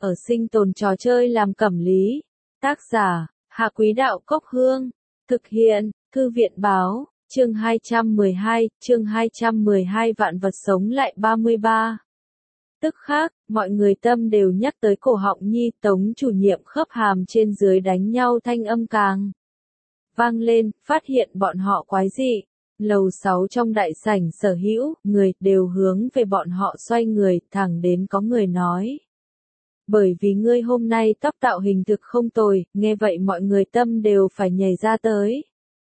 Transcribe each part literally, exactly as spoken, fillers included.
ở sinh tồn trò chơi làm cẩm lý. Tác giả, Hạ Quý Đạo Cốc Hương. Thực hiện, Thư viện Báo, chương hai trăm mười hai, chương hai trăm mười hai vạn vật sống lại ba mươi ba. Tức khác, mọi người tâm đều nhắc tới cổ họng Nhi, Tống chủ nhiệm khớp hàm trên dưới đánh nhau thanh âm càng vang lên, phát hiện bọn họ quái dị. Lầu sáu trong đại sảnh sở hữu, người, đều hướng về bọn họ xoay người, thẳng đến có người nói. Bởi vì ngươi hôm nay tóc tạo hình thực không tồi, nghe vậy mọi người tâm đều phải nhảy ra tới.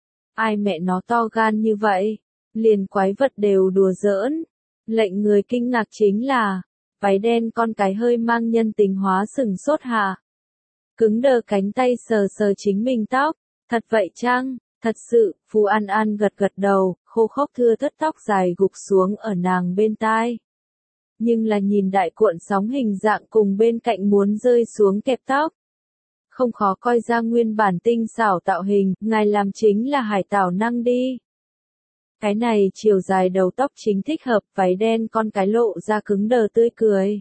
Ai mẹ nó to gan như vậy? Liền quái vật đều đùa giỡn. Lệnh người kinh ngạc chính là, váy đen con cái hơi mang nhân tính hóa sừng sốt hạ. Cứng đờ cánh tay sờ sờ chính mình tóc. Thật vậy chăng? Thật sự, Phù An An gật gật đầu, khô khốc thưa thớt tóc dài gục xuống ở nàng bên tai. Nhưng là nhìn đại cuộn sóng hình dạng cùng bên cạnh muốn rơi xuống kẹp tóc. Không khó coi ra nguyên bản tinh xảo tạo hình, ngài làm chính là hải tảo năng đi. Cái này chiều dài đầu tóc chính thích hợp, váy đen con cái lộ ra cứng đờ tươi cười.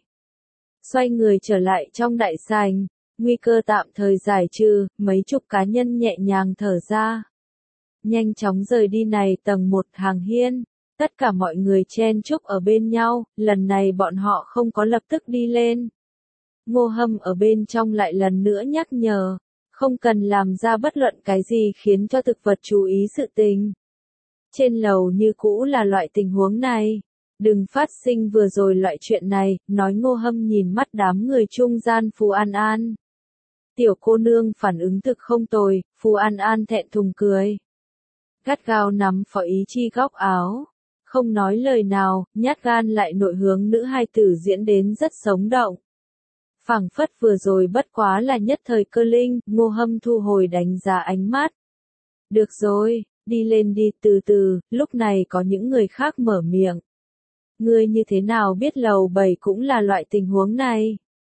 Xoay người trở lại trong đại sảnh, nguy cơ tạm thời giải trừ, mấy chục cá nhân nhẹ nhàng thở ra. Nhanh chóng rời đi này tầng một hàng hiên, tất cả mọi người chen chúc ở bên nhau, lần này bọn họ không có lập tức đi lên. Ngô Hâm ở bên trong lại lần nữa nhắc nhở, không cần làm ra bất luận cái gì khiến cho thực vật chú ý sự tình. Trên lầu như cũ là loại tình huống này, đừng phát sinh vừa rồi loại chuyện này, nói Ngô Hâm nhìn mắt đám người trung gian Phù An An. Tiểu cô nương phản ứng thực không tồi, Phù An An thẹn thùng cười. Gắt gao nắm phó ý chi góc áo, không nói lời nào, nhát gan lại nội hướng nữ hài tử diễn đến rất sống động. Phảng phất vừa rồi bất quá là nhất thời cơ linh, Ngô Hâm thu hồi đánh giá ánh mắt. Được rồi, đi lên đi từ từ, lúc này có những người khác mở miệng. Ngươi như thế nào biết lầu bảy cũng là loại tình huống này?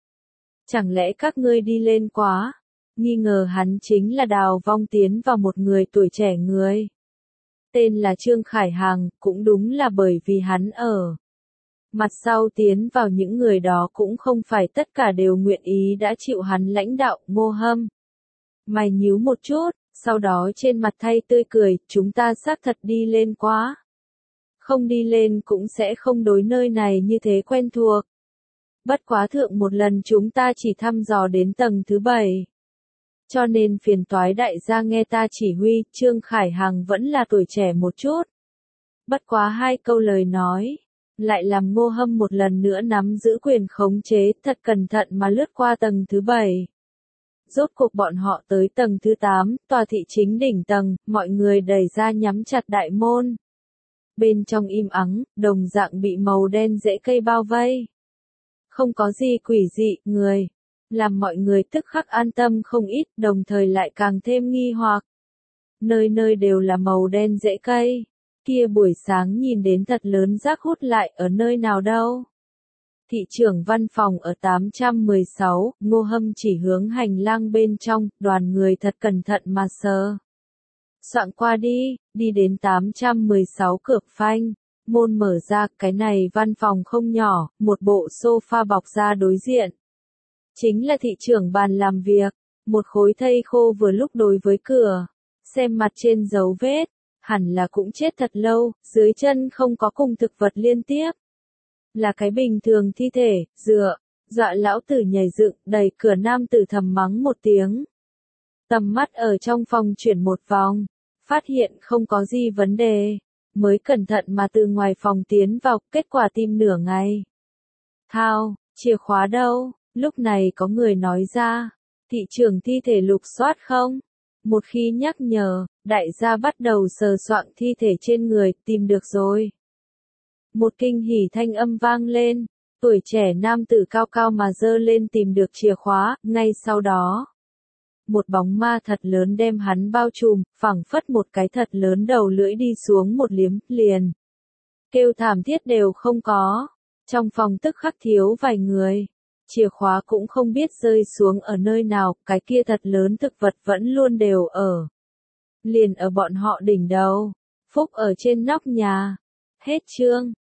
Chẳng lẽ các ngươi đi lên quá? Nghi ngờ hắn chính là đào vong tiến vào một người tuổi trẻ người. Tên là Trương Khải Hằng, cũng đúng là bởi vì hắn ở. Mặt sau tiến vào những người đó cũng không phải tất cả đều nguyện ý đã chịu hắn lãnh đạo. Ngô Hâm. Mày nhíu một chút, sau đó trên mặt thay tươi cười, chúng ta xác thật đi lên quá. Không đi lên cũng sẽ không đối nơi này như thế quen thuộc. Bất quá thượng một lần chúng ta chỉ thăm dò đến tầng thứ bảy. Cho nên phiền toái đại gia nghe ta chỉ huy, Trương Khải Hằng vẫn là tuổi trẻ một chút. Bất quá hai câu lời nói, lại làm Ngô Hâm một lần nữa nắm giữ quyền khống chế, thật cẩn thận mà lướt qua tầng thứ bảy. Rốt cuộc bọn họ tới tầng thứ tám, tòa thị chính đỉnh tầng, mọi người đẩy ra nhắm chặt đại môn. Bên trong im ắng, đồng dạng bị màu đen rễ cây bao vây. Không có gì quỷ dị, người. Làm mọi người tức khắc an tâm không ít, đồng thời lại càng thêm nghi hoặc. Nơi nơi đều là màu đen rễ cây. Kia buổi sáng nhìn đến thật lớn rác hút lại ở nơi nào đâu. Thị trưởng văn phòng ở tám trăm mười sáu, Ngô Hâm chỉ hướng hành lang bên trong, đoàn người thật cẩn thận mà sờ. Soạn qua đi, đi đến tám trăm mười sáu cửa phanh. Môn mở ra, cái này văn phòng không nhỏ, một bộ sofa bọc ra đối diện. Chính là thị trưởng bàn làm việc, một khối thây khô vừa lúc đối với cửa, xem mặt trên dấu vết, hẳn là cũng chết thật lâu, dưới chân không có cùng thực vật liên tiếp. Là cái bình thường thi thể, dựa, dọa lão tử nhảy dựng, đẩy cửa nam tử thầm mắng một tiếng. Tầm mắt ở trong phòng chuyển một vòng, phát hiện không có gì vấn đề. Mới cẩn thận mà từ ngoài phòng tiến vào, kết quả tìm nửa ngày. Thao, chìa khóa đâu? Lúc này có người nói ra, thị trường thi thể lục soát không? Một khi nhắc nhở, đại gia bắt đầu sờ soạng thi thể trên người, tìm được rồi. Một kinh hỉ thanh âm vang lên, tuổi trẻ nam tử cao cao mà giơ lên tìm được chìa khóa, ngay sau đó. Một bóng ma thật lớn đem hắn bao trùm, phẳng phất một cái thật lớn đầu lưỡi đi xuống một liếm, liền. Kêu thảm thiết đều không có. Trong phòng tức khắc thiếu vài người. Chìa khóa cũng không biết rơi xuống ở nơi nào, cái kia thật lớn thực vật vẫn luôn đều ở. Liền ở bọn họ đỉnh đầu. Phúc ở trên nóc nhà. Hết chương.